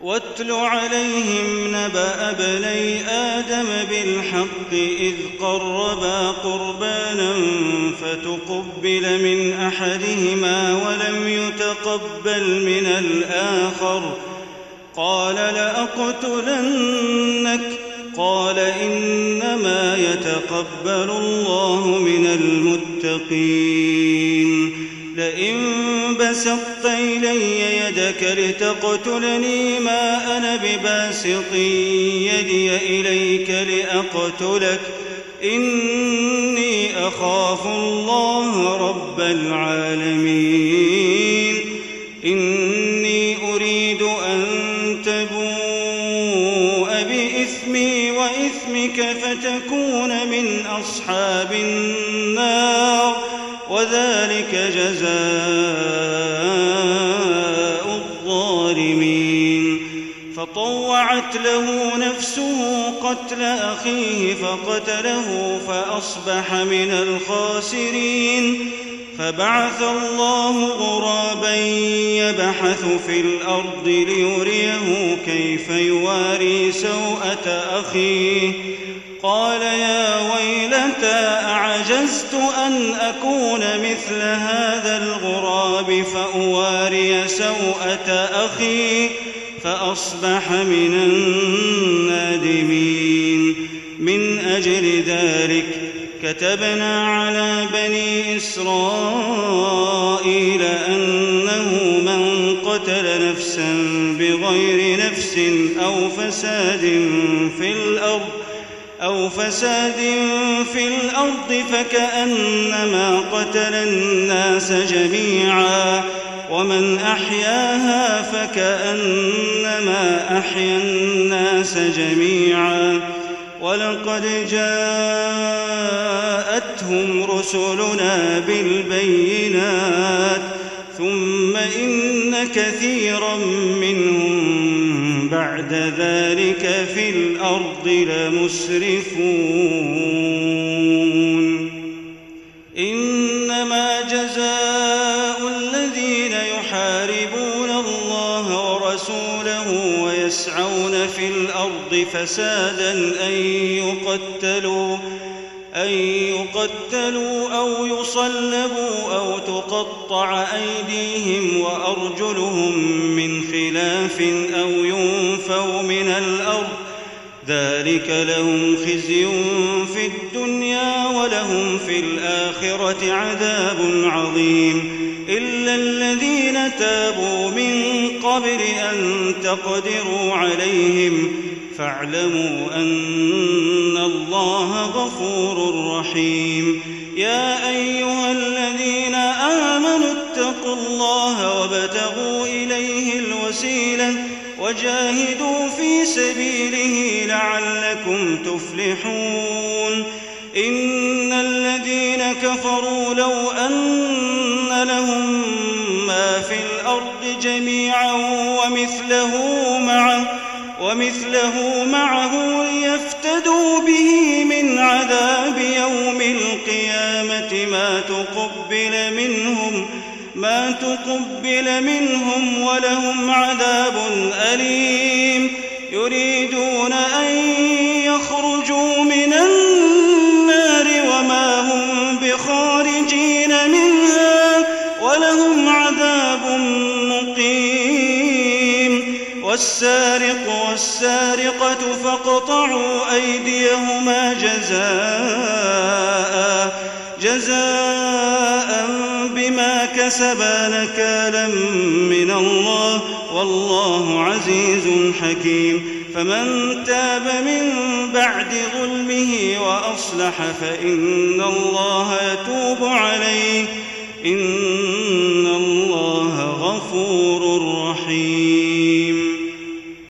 واتل عليهم نبأ ابني آدم بالحق إذ قربا قربانا فتقبل من أحدهما ولم يتقبل من الآخر قال لأقتلنك قال إنما يتقبل الله من المتقين لئن بسطت إلي يدك لتقتلني ما أنا بباسط يدي إليك لأقتلك إني أخاف الله رب العالمين إني أريد أن تبوء بإثمي وإثمك فتكون من أصحاب النار وذلك جزاء الظالمين فطوعت له نفسه قتل أخيه فقتله فأصبح من الخاسرين فبعث الله غرابا يبحث في الأرض ليريه كيف يواري سوءة أخيه قال يا ويلتى أعجزت أن أكون مثل هذا الغراب فأواري سوءة أخي فأصبح من النادمين من أجل ذلك كتبنا على بني إسرائيل أنه من قتل نفسا بغير نفس أو فساد في الأرض فكأنما قتل الناس جميعا ومن أحياها فكأنما أحيا الناس جميعا ولقد جاءتهم رسلنا بالبينات ثم إن كثيرا منهم بعد ذلك في الأرض لمسرفون إنما جزاء الذين يحاربون الله ورسوله ويسعون في الأرض فسادا أن يقتلوا أو يصلبوا أو تقطع أيديهم وأرجلهم من خلاف أو ينفوا من الأرض ذلك لهم خزي في الدنيا ولهم في الآخرة عذاب عظيم إلا الذين تابوا من قبل أن تقدروا عليهم فاعلموا أن الله غفور رحيم يا أيها الذين آمنوا اتقوا الله وابتغوا إليه الوسيلة وجاهدوا في سبيله لعلكم تفلحون إن الذين كفروا لو أن لهم ما في الأرض جميعا ومثله معه ليفتدوا به من عذاب يوم القيامة ما تقبل منهم ولهم عذاب أليم يريدون أن يخرجوا من النار وما هم بخارجين منها ولهم عذاب مقيم والسارق والسارقة فاقطعوا أيديهما جزاء بما كسبا نكالا من الله والله عزيز حكيم فمن تاب من بعد ظلمه وأصلح فإن الله يتوب عليه إن